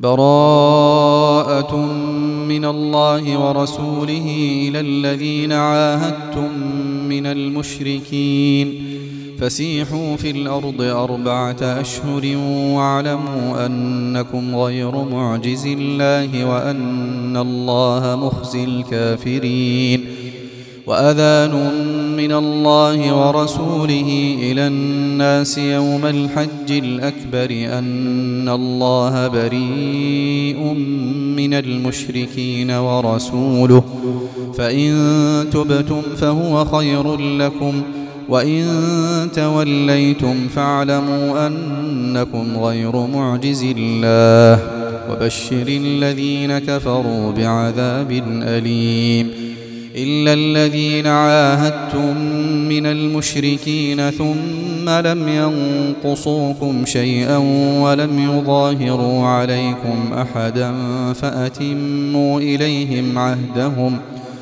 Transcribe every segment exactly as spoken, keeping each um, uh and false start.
براءة من الله ورسوله إلى الذين عاهدتم من المشركين فسيحوا في الأرض أربعة أشهر واعلموا أنكم غير معجز الله وأن الله مخزي الكافرين. وأذان من الله ورسوله إلى الناس يوم الحج الأكبر أن الله بريء من المشركين ورسوله فإن تبتم فهو خير لكم وإن توليتم فاعلموا أنكم غير معجز الله وبشر الذين كفروا بعذاب أليم. إلا الذين عاهدتم من المشركين ثم لم ينقصوكم شيئا ولم يظاهروا عليكم أحدا فأتموا إليهم عهدهم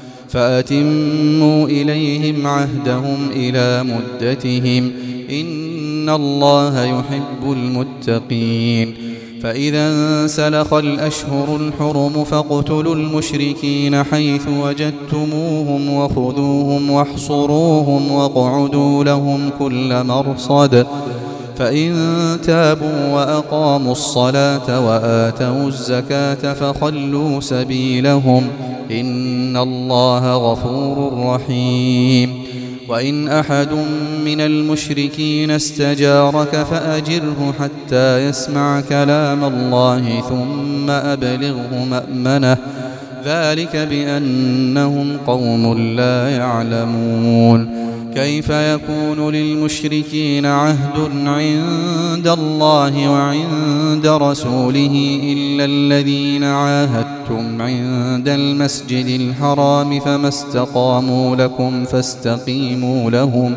فأتموا إليهم عهدهم إلى مدتهم إن الله يحب المتقين. فإذا انسلخ الأشهر الحرم فاقتلوا المشركين حيث وجدتموهم وخذوهم واحصروهم واقعدوا لهم كل مرصد فإن تابوا وأقاموا الصلاة وآتوا الزكاة فخلوا سبيلهم إن الله غفور رحيم. وإن أحد من المشركين استجارك فأجره حتى يسمع كلام الله ثم أبلغه مأمنه ذلك بأنهم قوم لا يعلمون. كيف يكون للمشركين عهد عند الله وعند رسوله إلا الذين عاهدتم عند المسجد الحرام فما استقاموا لكم فاستقيموا لهم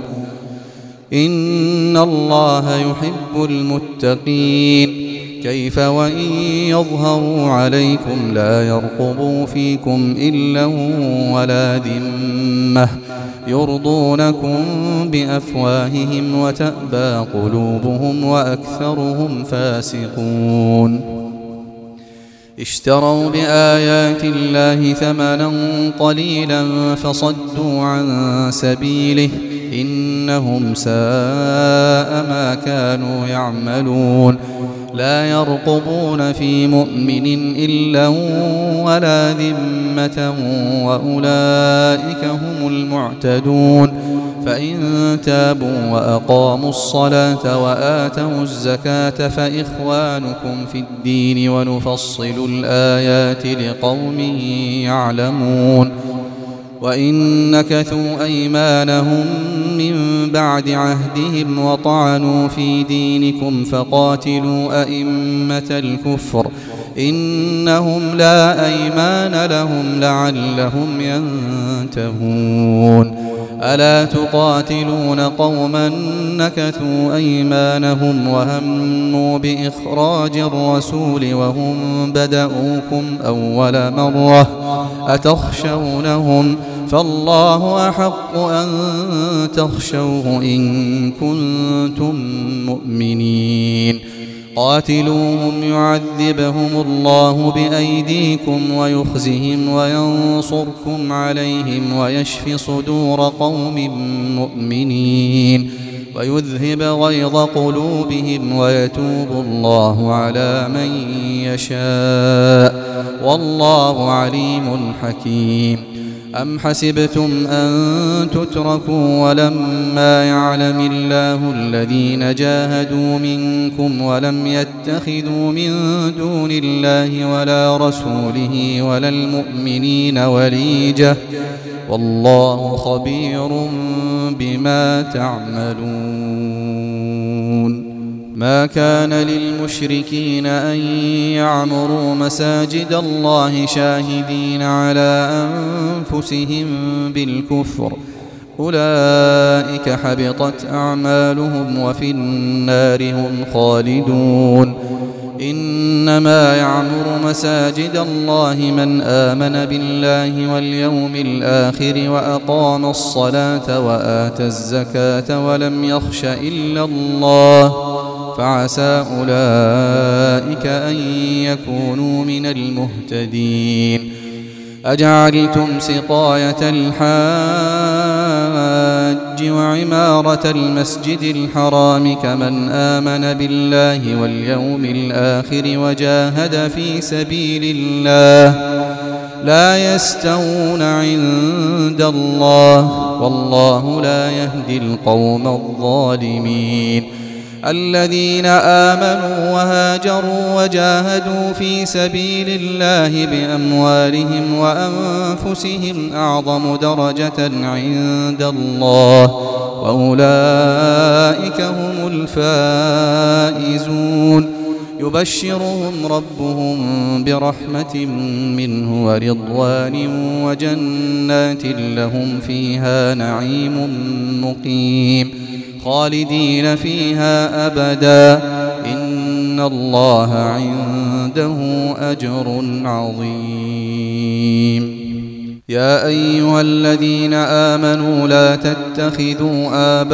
إن الله يحب المتقين. كيف وإن يظهروا عليكم لا يرقبوا فيكم إلا ولا ذمة يرضونكم بأفواههم وتأبى قلوبهم وأكثرهم فاسقون. اشتروا بآيات الله ثمنا قليلا فصدوا عن سبيله إنهم ساء ما كانوا يعملون. لا يرقبون في مؤمن إلا ولا ذمة وأولئك هم المعتدون. فإن تابوا وأقاموا الصلاة وآتوا الزكاة فإخوانكم في الدين ونفصل الآيات لقوم يعلمون. وإن نكثوا أيمانهم من بعد عهدهم وطعنوا في دينكم فقاتلوا أئمة الكفر إنهم لا أيمان لهم لعلهم ينتهون. ألا تقاتلون قوما نكثوا أيمانهم وهموا بإخراج الرسول وهم بدأوكم أول مرة أتخشونهم فالله أحق أن تخشوه إن كنتم مؤمنين. قاتلوهم يعذبهم الله بأيديكم ويخزهم وينصركم عليهم ويشف صدور قوم مؤمنين ويذهب غيظ قلوبهم ويتوب الله على من يشاء والله عليم حكيم. أم حسبتم أن تتركوا ولما يعلم الله الذين جاهدوا منكم ولم يتخذوا من دون الله ولا رسوله ولا المؤمنين وليجة والله خبير بما تعملون. ما كان للمشركين أن يعمروا مساجد الله شاهدين على أنفسهم بالكفر أولئك حبطت أعمالهم وفي النار هم خالدون. إنما يعمر مساجد الله من آمن بالله واليوم الآخر وأقام الصلاة وآتى الزكاة ولم يخش إلا الله فعسى أولئك أن يكونوا من المهتدين. أجعلتم سقاية الحاج وعمارة المسجد الحرام كمن آمن بالله واليوم الآخر وجاهد في سبيل الله لا يستوون عند الله والله لا يهدي القوم الظالمين. الذين آمنوا وهاجروا وجاهدوا في سبيل الله بأموالهم وأنفسهم أعظم درجة عند الله وأولئك هم الفائزون. يبشرهم ربهم برحمة منه ورضوان وجنات لهم فيها نعيم مقيم خالدين فيها أبدا إن الله عنده أجر عظيم. يا أيها الذين آمنوا لا تتخذوا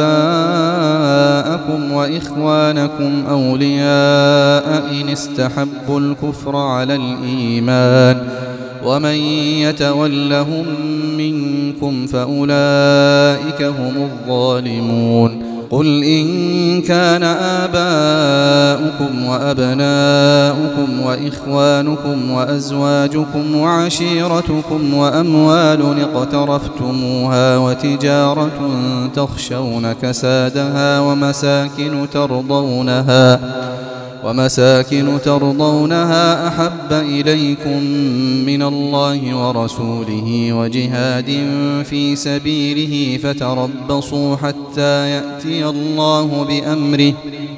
آباءكم وإخوانكم أولياء إن استحبوا الكفر على الإيمان ومن يتولهم منكم فأولئك هم الظالمون. قل إن كان آباؤكم وأبناؤكم وإخوانكم وأزواجكم وعشيرتكم وأموال اقترفتموها وتجارة تخشون كسادها ومساكن ترضونها ومساكن ترضونها أحب إليكم من الله ورسوله وجهاد في سبيله فتربصوا حتى يأتي الله بأمره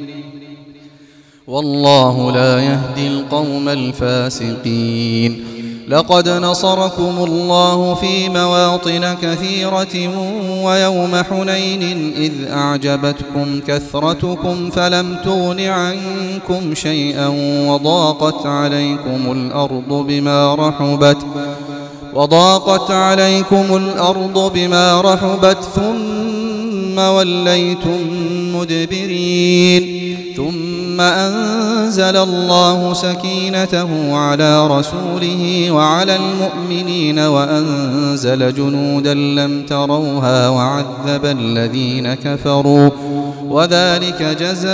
والله لا يهدي القوم الفاسقين. لقد نصركم الله في مواطن كثيرة ويوم حنين إذ أعجبتكم كثرتكم فلم تغن عنكم شيئا وضاقت عليكم الأرض بما رحبت وضاقت عليكم الأرض بما رحبت ثم وليتم مدبرين. ثم أنزل الله سكينته على رسوله وعلى المؤمنين وأنزل جنودا لم تروها وعذب الذين كفروا وذلك جزاء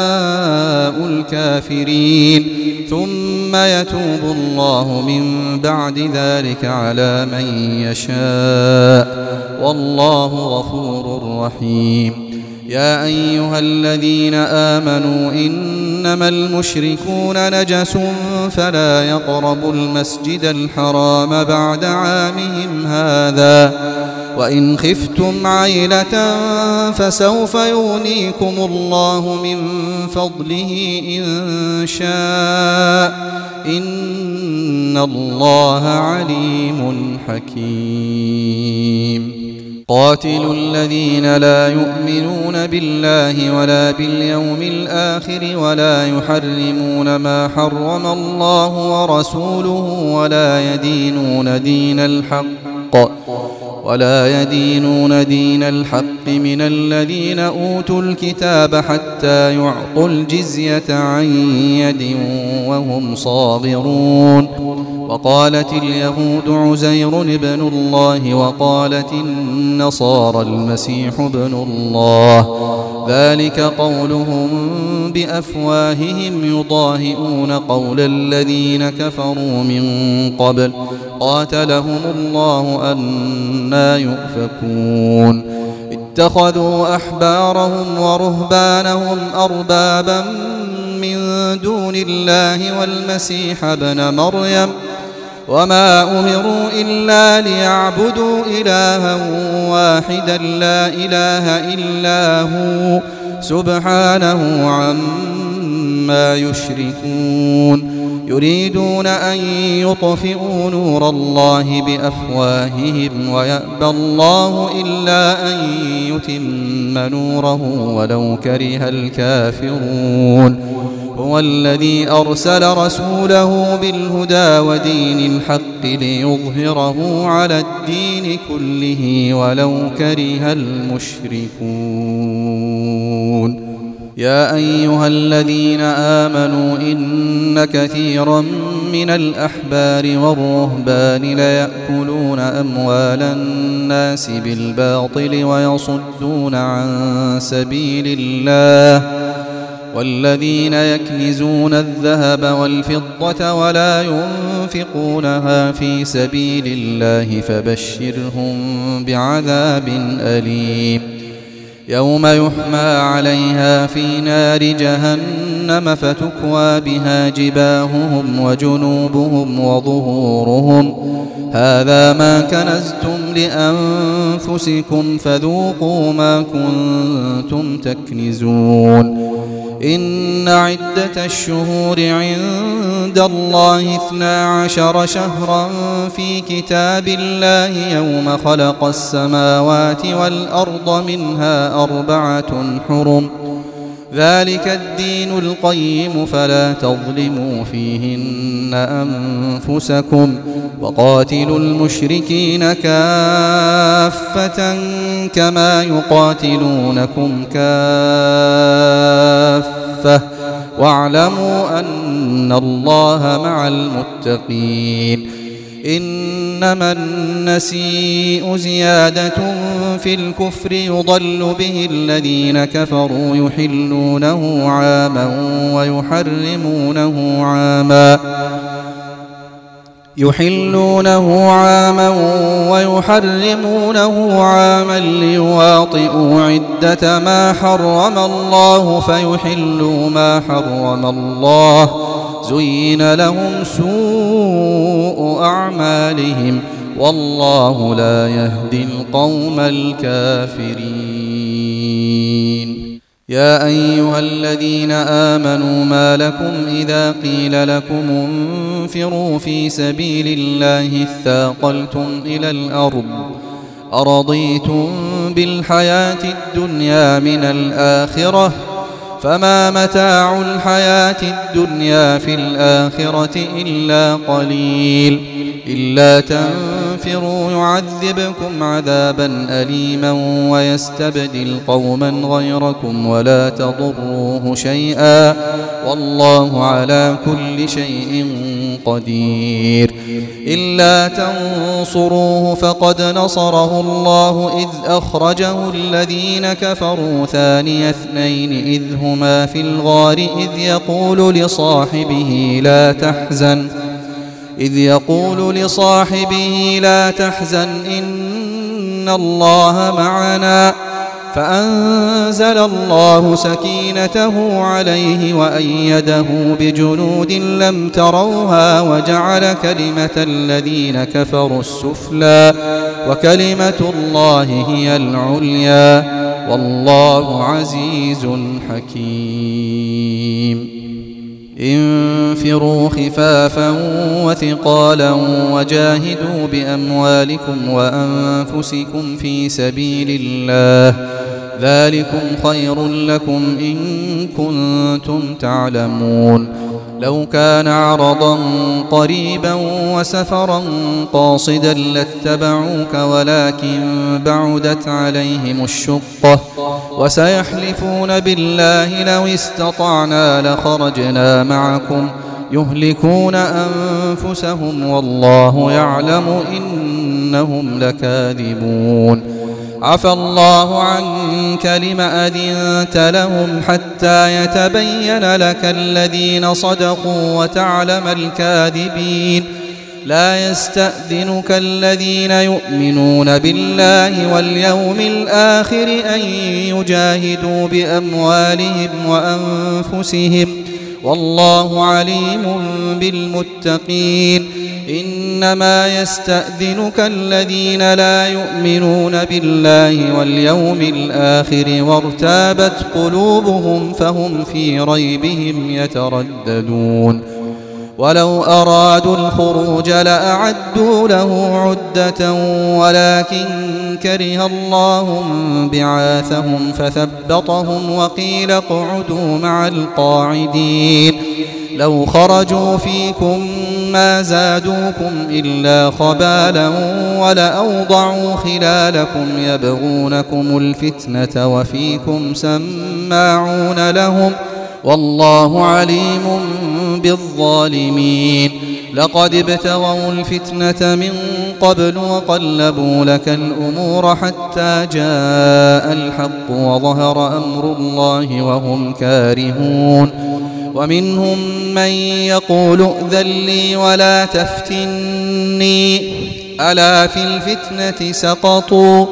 الكافرين. ثم يتوب الله من بعد ذلك على من يشاء والله غفور رحيم. يا أيها الذين آمنوا إنما المشركون نجس فلا يقربوا المسجد الحرام بعد عامهم هذا وإن خفتم عيلة فسوف يغنيكم الله من فضله إن شاء إن الله عليم حكيم. قاتلوا الذين لا يؤمنون بالله ولا باليوم الآخر ولا يحرمون ما حرم الله ورسوله ولا يدينون دين الحق ولا يدينون دين الحق من الذين أوتوا الكتاب حتى يعطوا الجزية عن يد وهم صاغرون. وقالت اليهود عزير ابن الله وقالت النصارى المسيح ابن الله ذلك قولهم بأفواههم يضاهئون قول الذين كفروا من قبل قاتلهم الله أنى يؤفكون. اتخذوا أحبارهم ورهبانهم أربابا من دون الله والمسيح ابن مريم وما أمروا إلا ليعبدوا إلها واحدا لا إله إلا هو سبحانه عما يشركون. يريدون أن يطفئوا نور الله بأفواههم ويأبى الله إلا أن يتم نوره ولو كره الكافرون. هو الذي أرسل رسوله بالهدى ودين الحق ليظهره على الدين كله ولو كره المشركون. يا أيها الذين آمنوا إن كثيرا من الأحبار والرهبان ليأكلون أموال الناس بالباطل ويصدون عن سبيل الله والذين يكنزون الذهب والفضة ولا ينفقونها في سبيل الله فبشرهم بعذاب أليم يوم يحمى عليها في نار جهنم فتكوى بها جباههم وجنوبهم وظهورهم هذا ما كنزتم لأنفسكم فذوقوا ما كنتم تكنزون إن عدة الشهور عند الله اثنا عشر شهرا في كتاب الله يوم خلق السماوات والأرض منها أربعة حرم ذلك الدين القيم فلا تظلموا فيهن أنفسكم وقاتلوا المشركين كافة كما يقاتلونكم كافة واعلموا أن الله مع المتقين إنما النسيء زيادة في الكفر يضل به الذين كفروا يحلونه عاما ويحرمونه عاما يحلونه عاما ويحرمونه عاما ليواطئوا عدة ما حرم الله فيحلوا ما حرم الله زين لهم سوء أعمالهم والله لا يهدي القوم الكافرين يا أيها الذين آمنوا ما لكم إذا قيل لكم انفروا في سبيل الله اثاقلتم إلى الأرض أرضيتم بالحياة الدنيا من الآخرة فما متاع الحياة الدنيا في الآخرة إلا قليل إلا تنفروا يعذبكم عذابا أليما ويستبدل قوما غيركم ولا تضروه شيئا والله على كل شيء قدير إلا تنصروه فقد نصره الله إذ أخرجه الذين كفروا ثاني اثنين إذ هما في الغار إذ يقول لصاحبه لا تحزن إذ يقول لصاحبه لا تحزن إن الله معنا فأنزل الله سكينته عليه وأيده بجنود لم تروها وجعل كلمة الذين كفروا السفلى وكلمة الله هي العليا والله عزيز حكيم انفروا خفافا وثقالا وجاهدوا بأموالكم وأنفسكم في سبيل الله ذلكم خير لكم إن كنتم تعلمون لو كان عرضا قريبا وسفرا قاصدا لاتبعوك ولكن بعدت عليهم الشقة وسيحلفون بالله لو استطعنا لخرجنا معكم يهلكون أنفسهم والله يعلم إنهم لكاذبون عفى الله عنك لم أذنت لهم حتى يتبين لك الذين صدقوا وتعلم الكاذبين لا يستأذنك الذين يؤمنون بالله واليوم الآخر أن يجاهدوا بأموالهم وأنفسهم والله عليم بالمتقين إنما يستأذنك الذين لا يؤمنون بالله واليوم الآخر وارتابت قلوبهم فهم في ريبهم يترددون ولو أرادوا الخروج لأعدوا له عدة ولكن كره الله بعاثهم فثبطهم وقيل اقعدوا مع القاعدين لو خرجوا فيكم ما زادوكم إلا خبالا ولأوضعوا خلالكم يبغونكم الفتنة وفيكم سماعون لهم والله عليم بالظالمين. لقد ابتغوا الفتنة من قبل وقلبوا لك الأمور حتى جاء الحق وظهر أمر الله وهم كارهون. ومنهم من يقول ائذن لي ولا تفتني ألا في الفتنة سقطوا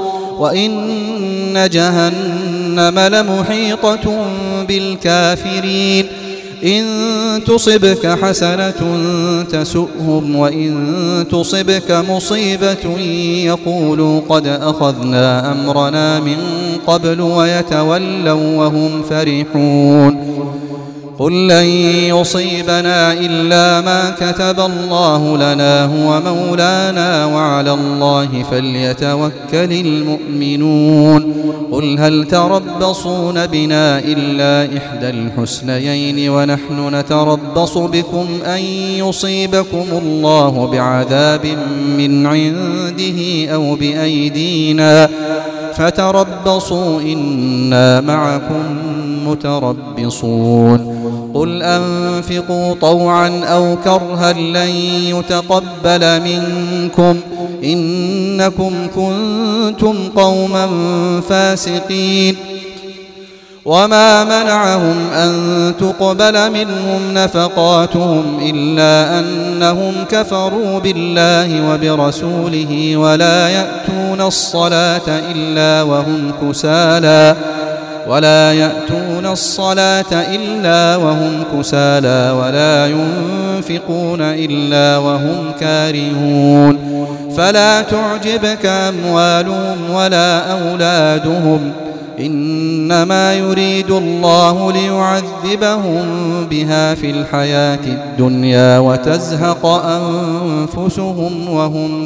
وإن جهنم لمحيطة بالكافرين. إن تصبك حسنة تسؤهم وإن تصبك مصيبة يقولوا قد أخذنا أمرنا من قبل ويتولوا وهم فرحون. قل لن يصيبنا إلا ما كتب الله لنا هو مولانا وعلى الله فليتوكل المؤمنون. قل هل تربصون بنا إلا إحدى الحسنيين ونحن نتربص بكم أن يصيبكم الله بعذاب من عنده أو بأيدينا فتربصوا إنا معكم متربصون. قل أنفقوا طوعا أو كرها لن يتقبل منكم إنكم كنتم قوما فاسقين. وما منعهم أن تقبل منهم نفقاتهم إلا أنهم كفروا بالله وبرسوله ولا يأتون الصلاة إلا وهم كسالى ولا يأتون الصلاة إلا وهم كسالى ولا ينفقون إلا وهم كارهون. فلا تعجبك أموالهم ولا أولادهم إنما يريد الله ليعذبهم بها في الحياة الدنيا وتزهق أنفسهم وهم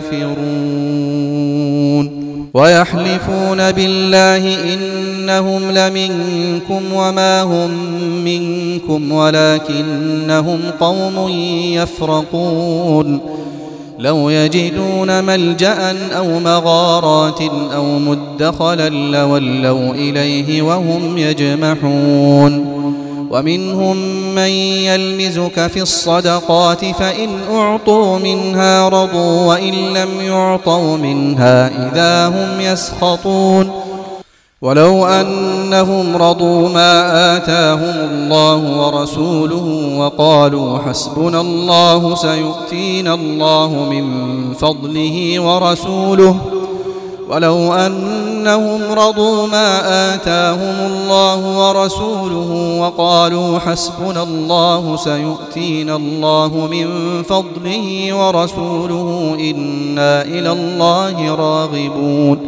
كافرون. ويحلفون بالله إنهم لمنكم وما هم منكم ولكنهم قوم يفرقون. لو يجدون ملجأ أو مغارات أو مدخلا لولوا إليه وهم يجمحون. ومنهم من يلمزك في الصدقات فإن أعطوا منها رضوا وإن لم يعطوا منها إذا هم يسخطون. ولو أنهم رضوا ما آتاهم الله ورسوله وقالوا حسبنا الله سيؤتينا الله من فضله ورسوله ولو أنهم رضوا ما آتاهم الله ورسوله وقالوا حسبنا الله سيؤتينا الله من فضله ورسوله إنا إلى الله راغبون.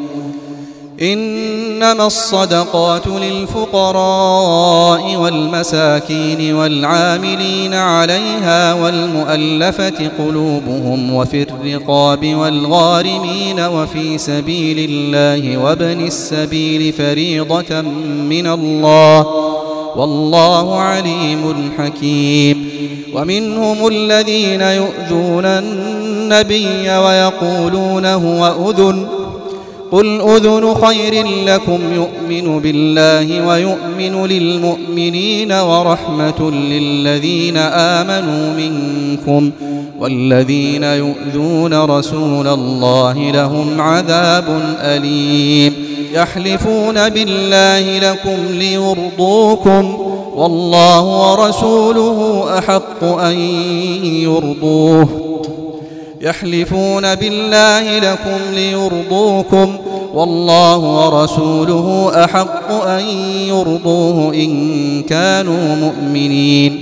إنما الصدقات للفقراء والمساكين والعاملين عليها والمؤلفة قلوبهم وفي الرقاب والغارمين وفي سبيل الله وابن السبيل فريضة من الله والله عليم حكيم. ومنهم الذين يؤذون النبي ويقولون هو أذن قل أذن خير لكم يؤمن بالله ويؤمن للمؤمنين ورحمة للذين آمنوا منكم والذين يؤذون رسول الله لهم عذاب أليم. يحلفون بالله لكم ليرضوكم والله ورسوله أحق أن يرضوه يحلفون بالله لكم ليرضوكم والله ورسوله أحق أن يرضوه إن كانوا مؤمنين.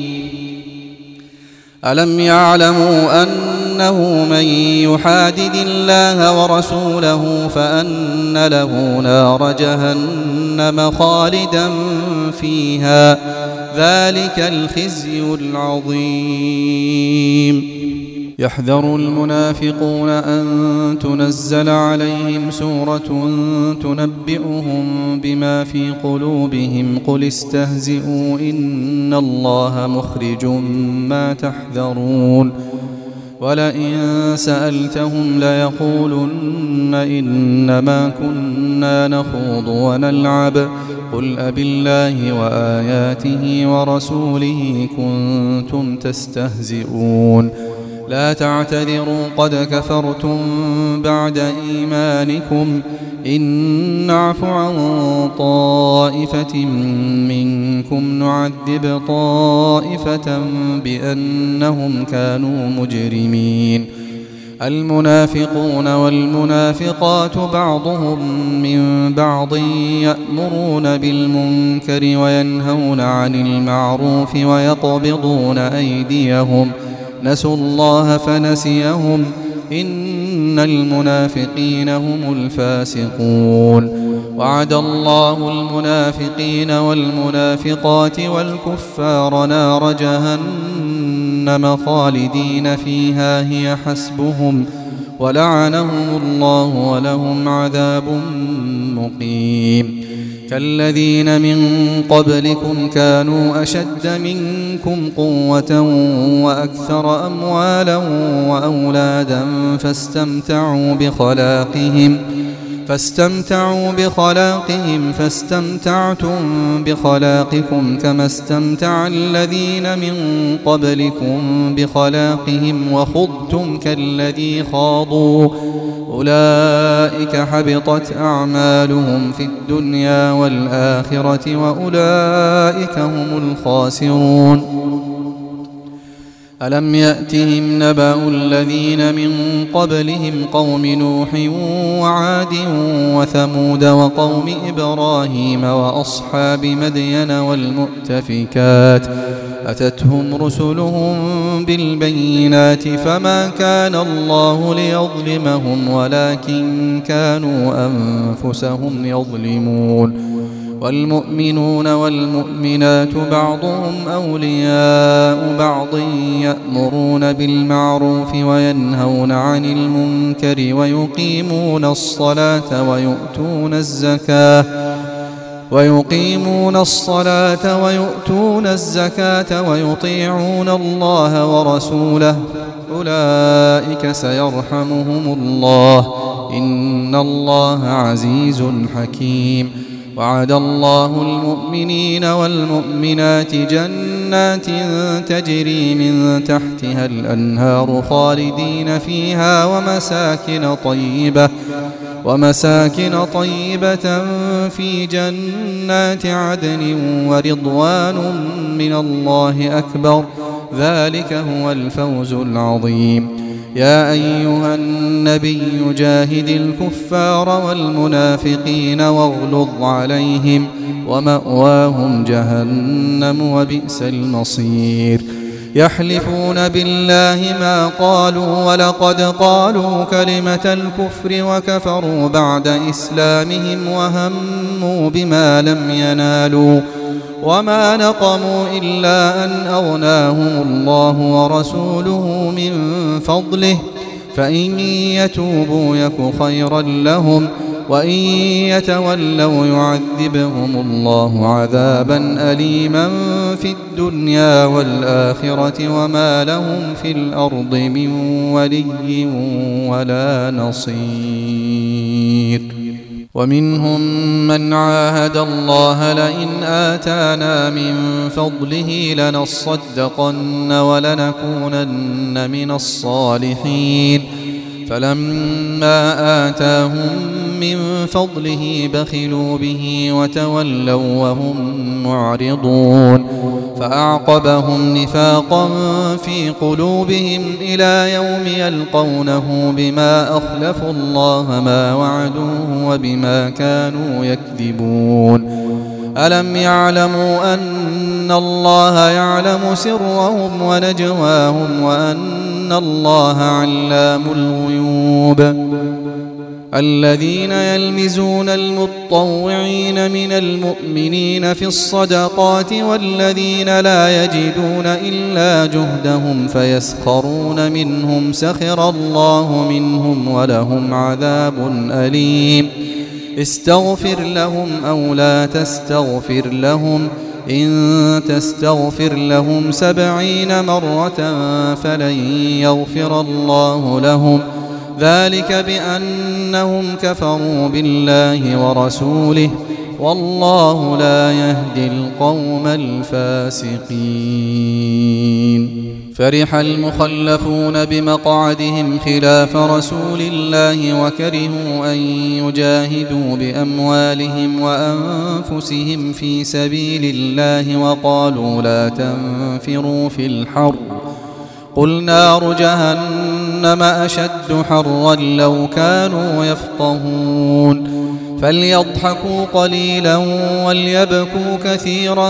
ألم يعلموا أنه من يحادد الله ورسوله فأن له نار جهنم خالدا فيها ذلك الخزي العظيم. يحذر المنافقون أن تنزل عليهم سورة تنبئهم بما في قلوبهم قل استهزئوا إن الله مخرج ما تحذرون ولئن سألتهم ليقولن إنما كنا نخوض ونلعب قل أبالله وآياته ورسوله كنتم تستهزئون لا تعتذروا قد كفرتم بعد إيمانكم إن نعف عن طائفة منكم نعذب طائفة بأنهم كانوا مجرمين المنافقون والمنافقات بعضهم من بعض يأمرون بالمنكر وينهون عن المعروف ويقبضون أيديهم نسوا الله فنسيهم إن المنافقين هم الفاسقون وعد الله المنافقين والمنافقات والكفار نار جهنم خالدين فيها هي حسبهم ولعنهم الله ولهم عذاب مقيم كالذين من قبلكم كانوا أشد منكم قوة وأكثر أموالا وأولادا فاستمتعوا بخلاقهم فاستمتعوا بخلاقهم فاستمتعتم بخلاقكم كما استمتع الذين من قبلكم بخلاقهم وخضتم كالذي خاضوا أولئك حبطت أعمالهم في الدنيا والآخرة وأولئك هم الخاسرون ألم يأتهم نبأ الذين من قبلهم قوم نوح وعاد وثمود وقوم إبراهيم وأصحاب مدين والمؤتفكات أتتهم رسلهم بالبينات فما كان الله ليظلمهم ولكن كانوا أنفسهم يظلمون والمؤمنون والمؤمنات بعضهم أولياء بعض يأمرون بالمعروف وينهون عن المنكر ويقيمون الصلاة ويؤتون الزكاة ويقيمون الصلاة ويؤتون الزكاة ويطيعون الله ورسوله أولئك سيرحمهم الله إن الله عزيز حكيم وعد الله المؤمنين والمؤمنات جنات تجري من تحتها الأنهار خالدين فيها ومساكن طيبة ومساكن طيبة في جنات عدن ورضوان من الله أكبر ذلك هو الفوز العظيم يا أيها النبي جاهد الكفار والمنافقين واغلظ عليهم ومأواهم جهنم وبئس المصير يحلفون بالله ما قالوا ولقد قالوا كلمة الكفر وكفروا بعد إسلامهم وهموا بما لم ينالوا وما نقموا إلا أن أغناهم الله ورسوله من فضله فإن يتوبوا يك خيرا لهم وإن يتولوا يعذبهم الله عذابا أليما في الدنيا والآخرة وما لهم في الأرض من ولي ولا نصير ومنهم من عاهد الله لئن آتانا من فضله لنصدقن ولنكونن من الصالحين فلما آتاهم من فضله بخلوا به وتولوا وهم معرضون فأعقبهم نفاقا في قلوبهم إلى يوم يلقونه بما أخلفوا الله ما وعدوه وبما كانوا يكذبون ألم يعلموا أن الله يعلم سرهم ونجواهم وأن الله علام الغيوب الذين يلمزون المطوعين من المؤمنين في الصدقات والذين لا يجدون إلا جهدهم فيسخرون منهم سخر الله منهم ولهم عذاب أليم استغفر لهم أو لا تستغفر لهم إن تستغفر لهم سبعين مرة فلن يغفر الله لهم ذلك بأنهم كفروا بالله ورسوله والله لا يهدي القوم الفاسقين. فرح المخلفون بمقعدهم خلاف رسول الله وكرهوا أن يجاهدوا بأموالهم وأنفسهم في سبيل الله وقالوا لا تنفروا في الحر قل نار جهنم أشد حرا لو كانوا يفقهون فليضحكوا قليلا وليبكوا كثيرا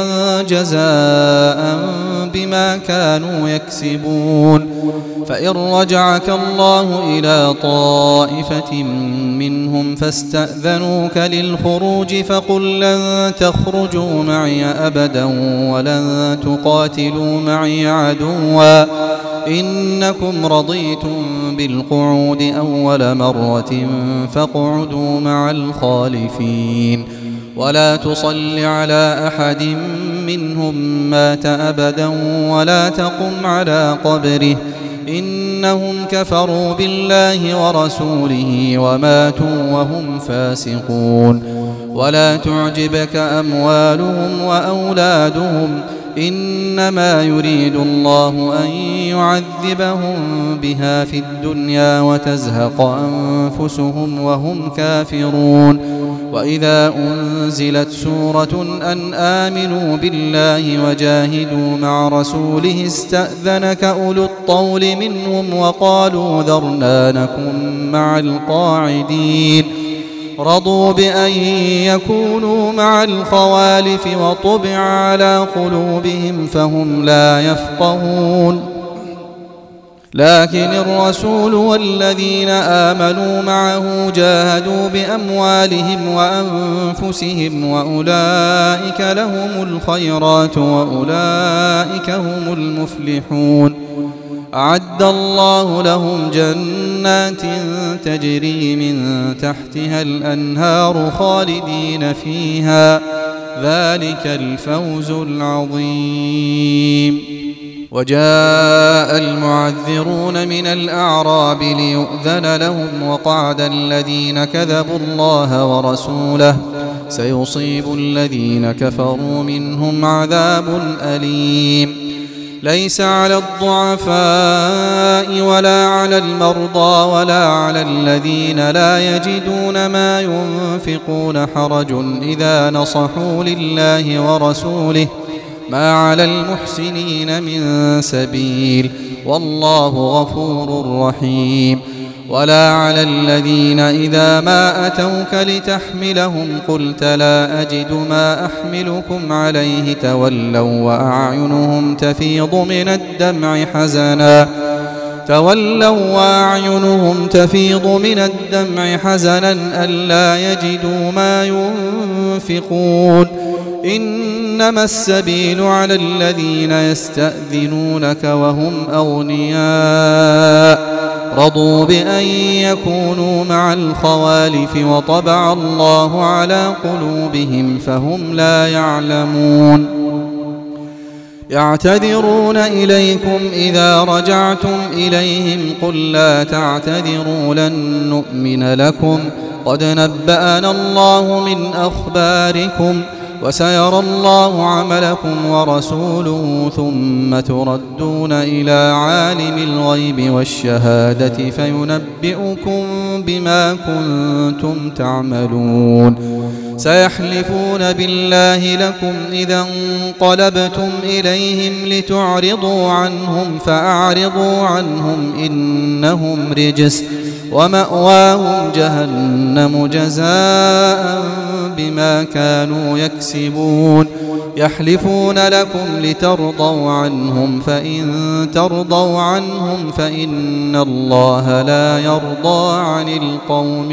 جزاء بما كانوا يكسبون فإن رجعك الله إلى طائفة منهم فاستأذنوك للخروج فقل لن تخرجوا معي أبدا ولن تقاتلوا معي عدوا إنكم رضيتم بالقعود أول مرة فاقعدوا مع الخالفين ولا تصل على أحد منهم مات أبدا ولا تقم على قبره إنهم كفروا بالله ورسوله وماتوا وهم فاسقون ولا تعجبك أموالهم وأولادهم إنما يريد الله أن يعذبهم بها في الدنيا وتزهق أنفسهم وهم كافرون وإذا أنزلت سورة أن آمنوا بالله وجاهدوا مع رسوله استأذنك أولو الطول منهم وقالوا ذرنا نكن مع القاعدين رضوا بأن يكونوا مع الخوالف وطبع على قلوبهم فهم لا يفقهون لكن الرسول والذين آمنوا معه جاهدوا بأموالهم وأنفسهم وأولئك لهم الخيرات وأولئك هم المفلحون أعد الله لهم جنات تجري من تحتها الأنهار خالدين فيها ذلك الفوز العظيم. وجاء المعذرون من الأعراب ليؤذن لهم وقعد الذين كذبوا الله ورسوله سيصيب الذين كفروا منهم عذاب أليم ليس على الضعفاء ولا على المرضى ولا على الذين لا يجدون ما ينفقون حرج إذا نصحوا لله ورسوله ما على المحسنين من سبيل والله غفور رحيم ولا على الذين إذا ما أتوك لتحملهم قلت لا أجد ما أحملكم عليه تولوا وأعينهم تفيض من الدمع حزنا تولوا وأعينهم تفيض من الدمع حزنا ألا يجدوا ما ينفقون إنما السبيل على الذين يستأذنونك وهم أغنياء رضوا بأن يكونوا مع الخوالف وطبع الله على قلوبهم فهم لا يعلمون يعتذرون إليكم إذا رجعتم إليهم قل لا تعتذروا لن نؤمن لكم قد نبأنا الله من أخباركم وسيرى الله عملكم ورسوله ثم تردون إلى عالم الغيب والشهادة فينبئكم بما كنتم تعملون سيحلفون بالله لكم إذا انقلبتم إليهم لتعرضوا عنهم فأعرضوا عنهم إنهم رجس ومأواهم جهنم جزاء بما كانوا يكسبون يحلفون لكم لترضوا عنهم فإن ترضوا عنهم فإن الله لا يرضى عن القوم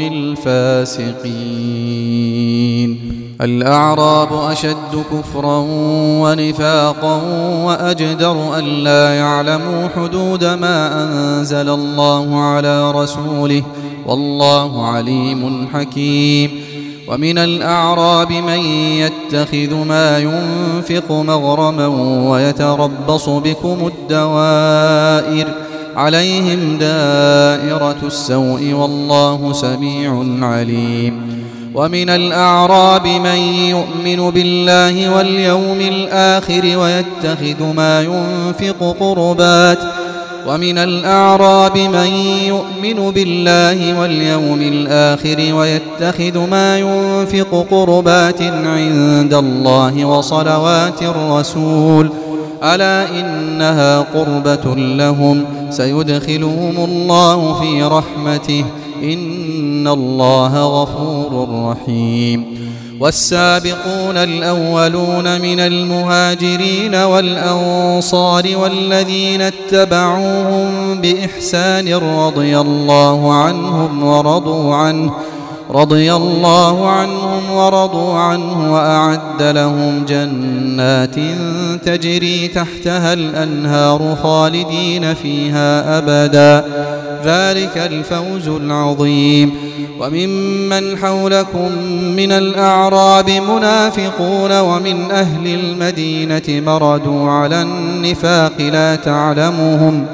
الفاسقين. الأعراب أشد كفرا ونفاقا وأجدر ألا يعلموا حدود ما أنزل الله على رسوله والله عليم حكيم. ومن الأعراب من يتخذ ما ينفق مغرما ويتربص بكم الدوائر عليهم دائرة السوء والله سميع عليم. ومن الأعراب من يؤمن بالله واليوم الآخر ويتخذ ما ينفق قربات ومن الأعراب من يؤمن بالله واليوم الآخر ويتخذ ما ينفق قربات عند الله وصلوات الرسول ألا إنها قربة لهم سيدخلهم الله في رحمته إن الله غفور رحيم. والسابقون الأولون من المهاجرين والأنصار والذين اتبعوهم بإحسان رضي الله عنهم ورضوا عنه رضي الله عنهم ورضوا عنه وأعد لهم جنات تجري تحتها الأنهار خالدين فيها أبدا ذلك الفوز العظيم. وممن حولكم من الأعراب منافقون ومن أهل المدينة مردوا على النفاق لا تعلمهم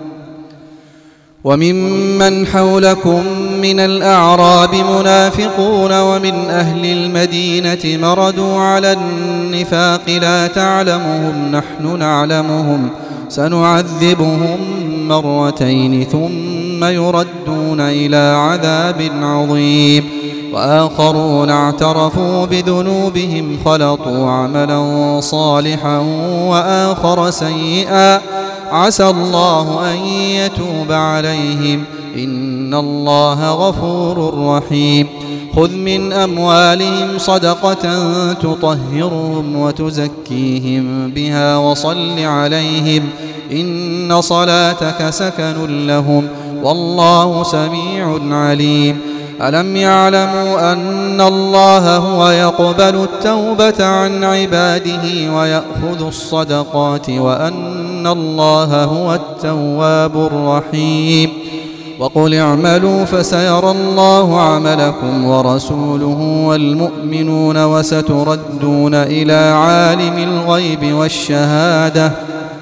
وممن حولكم من الأعراب منافقون ومن أهل المدينة مردوا على النفاق لا تعلمهم نحن نعلمهم سنعذبهم مرتين ثم يردون إلى عذاب عظيم. وآخرون اعترفوا بذنوبهم خلطوا عملا صالحا وآخر سيئا عسى الله أن يتوب عليهم إن الله غفور رحيم. خذ من أموالهم صدقة تطهرهم وتزكيهم بها وصل عليهم إن صلاتك سكن لهم والله سميع عليم. ألم يعلموا أن الله هو يقبل التوبة عن عباده ويأخذ الصدقات وأن الله هو التواب الرحيم. وقل اعملوا فسيرى الله عملكم ورسوله والمؤمنون وستردون إلى عالم الغيب والشهادة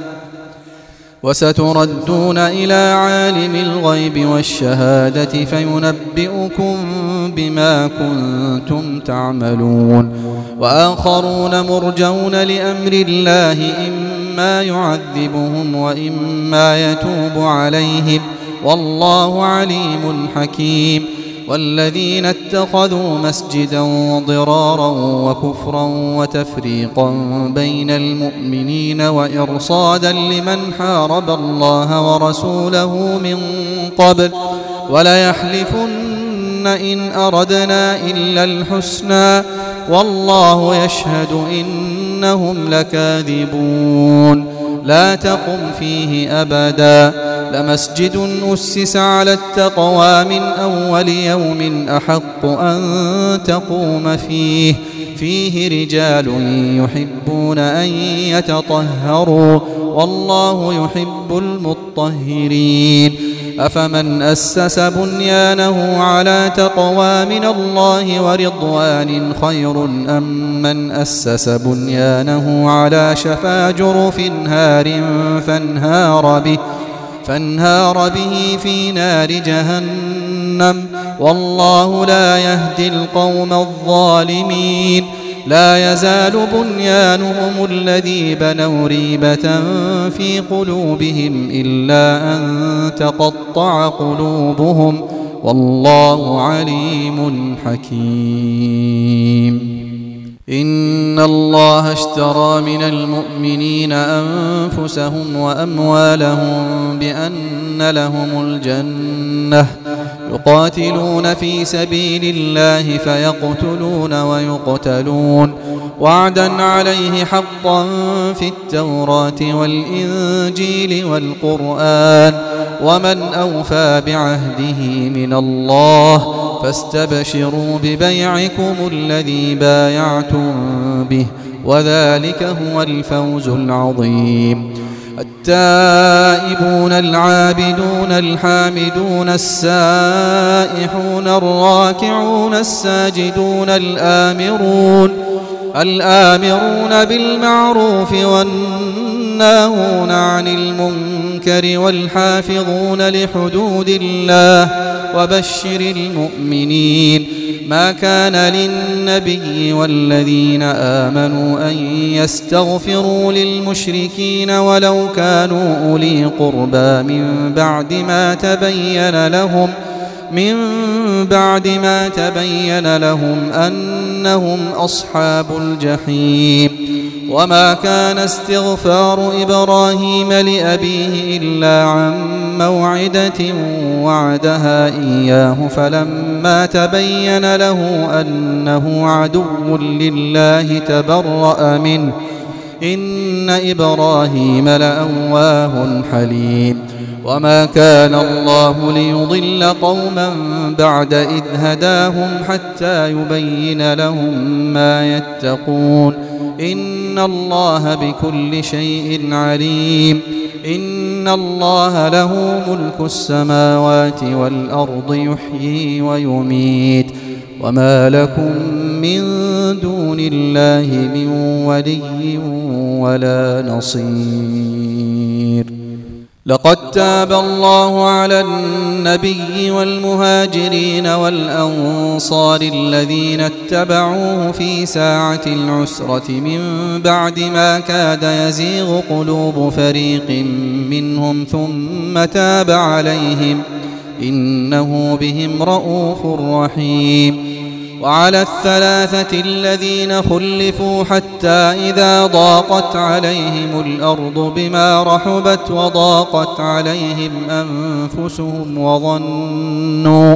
وستردون إلى عالم الغيب والشهادة فينبئكم بما كنتم تعملون. وآخرون مرجون لأمر الله إما يعذبهم وإما يتوب عليهم والله عليم حكيم. والذين اتخذوا مسجدا ضرارا وكفرا وتفريقا بين المؤمنين وإرصادا لمن حارب الله ورسوله من قبل وليحلفن إن أردنا إلا الحسنى والله يشهد إنهم لكاذبون. لا تقم فيه أبدا لمسجد أسس على التقوى من أول يوم أحق أن تقوم فيه فيه رجال يحبون أن يتطهروا والله يحب المطهرين. أفمن أسس بنيانه على تقوى من الله ورضوان خير أم من أسس بنيانه على شفا جرف هار فانهار به فانهار به في نار جهنم والله لا يهدي القوم الظالمين. لا يزال بنيانهم الذي بنوا ريبة في قلوبهم إلا أن تقطع قلوبهم والله عليم حكيم. إن الله اشترى من المؤمنين أنفسهم وأموالهم بأن لهم الجنة يقاتلون في سبيل الله فيقتلون ويقتلون وعدا عليه حقا في التوراة والإنجيل والقرآن، ومن أوفى بعهده من الله، فاستبشروا ببيعكم الذي بايعتم به، وذلك هو الفوز العظيم. التائبون العابدون الحامدون السائحون الراكعون الساجدون الآمرون الآمرون بالمعروف والناهون عن المنكر والحافظون لحدود الله، وبشر المؤمنين. ما كان للنبي والذين آمنوا أن يستغفروا للمشركين ولو كانوا أولي قربى من بعد ما تبين لهم من بعد ما تبين لهم أنهم أصحاب الجحيم. وما كان استغفار إبراهيم لأبيه إلا عن موعدة وعدها إياه، فلما تبين له أنه عدو لله تبرأ منه، إن إبراهيم لأواه حليم. وما كان الله ليضل قوما بعد إذ هداهم حتى يبين لهم ما يتقون، إن الله بكل شيء عليم. إن الله له ملك السماوات والأرض يحيي ويميت، وما لكم من دون الله من ولي ولا نصير. لقد تاب الله على النبي والمهاجرين والأنصار الذين اتبعوه في ساعة العسرة من بعد ما كاد يزيغ قلوب فريق منهم ثم تاب عليهم، إنه بهم رءوف رحيم. وعلى الثلاثة الذين خلفوا حتى إذا ضاقت عليهم الأرض بما رحبت وضاقت عليهم أنفسهم وظنوا,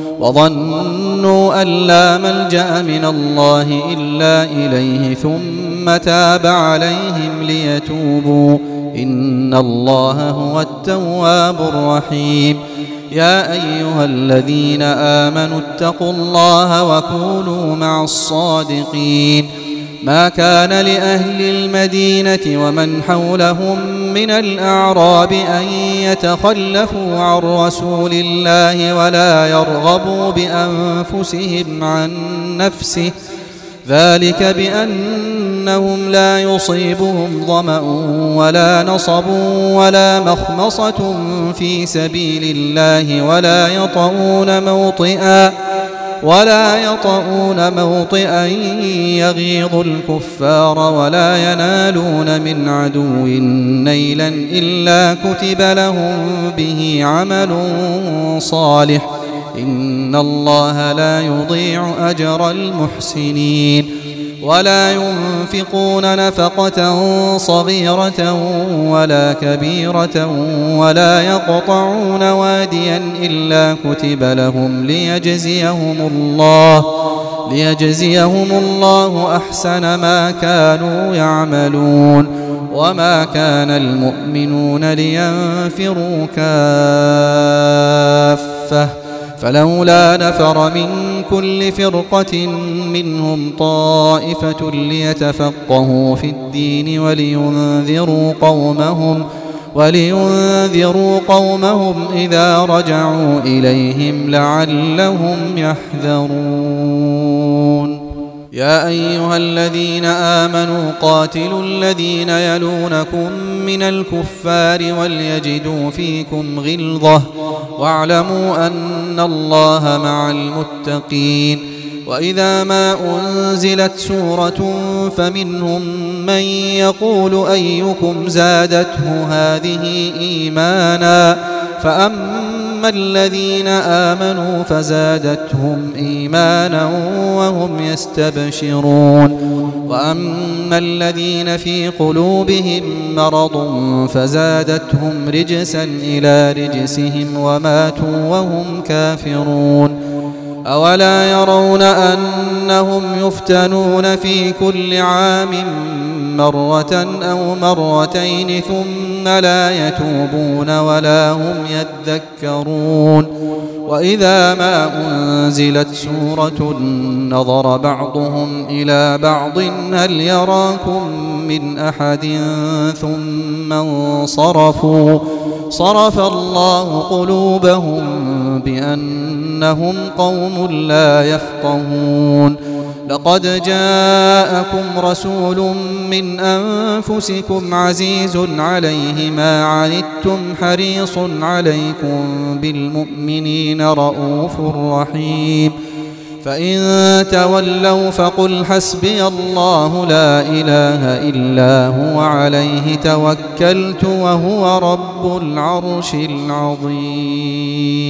وظنوا أن لا ملجأ من الله إلا إليه ثم تاب عليهم ليتوبوا، إن الله هو التواب الرحيم. يا أيها الذين آمنوا اتقوا الله وكونوا مع الصادقين. ما كان لأهل المدينة ومن حولهم من الأعراب أن يتخلفوا عن رسول الله ولا يرغبوا بأنفسهم عن نفسه، ذلك بأنهم لا يصيبهم ظمأ ولا نصب ولا مخمصة في سبيل الله ولا يطؤون موطئا ولا يطؤون موطئا يغيظ الكفار ولا ينالون من عدو نيلا إلا كتب لهم به عمل صالح، إن الله لا يضيع أجر المحسنين. ولا ينفقون نفقة صغيرة ولا كبيرة ولا يقطعون واديا إلا كتب لهم ليجزيهم الله ليجزيهم الله أحسن ما كانوا يعملون. وما كان المؤمنون لينفروا كافة، فلولا نفر من كل فرقة منهم طائفة ليتفقهوا في الدين ولينذروا قومهم ولينذروا قومهم إذا رجعوا إليهم لعلهم يحذرون. يا أيها الذين آمنوا قاتلوا الذين يلونكم من الكفار وليجدوا فيكم غلظة، واعلموا أن الله مع المتقين. وإذا ما أنزلت سورة فمنهم من يقول أيكم زادته هذه إيمانا، فأما الذين آمنوا فزادتهم إيمانا وهم يستبشرون، وأما الذين في قلوبهم مرض فزادتهم رجسا إلى رجسهم وماتوا وهم كافرون. أولا يرون أنهم يفتنون في كل عام مرة أو مرتين ثم لا يتوبون ولا هم يذكرون وإذا ما أنزلت سورة نظر بعضهم إلى بعض هل يراكم من أحد ثم انصرفوا صرف الله قلوبهم بأنهم قوم لا يفقهون لقد جاءكم رسول من أنفسكم عزيز عليه ما عنتم حريص عليكم بالمؤمنين رؤوف رحيم فإن تولوا فقل حسبي الله لا إله إلا هو عليه توكلت وهو رب العرش العظيم.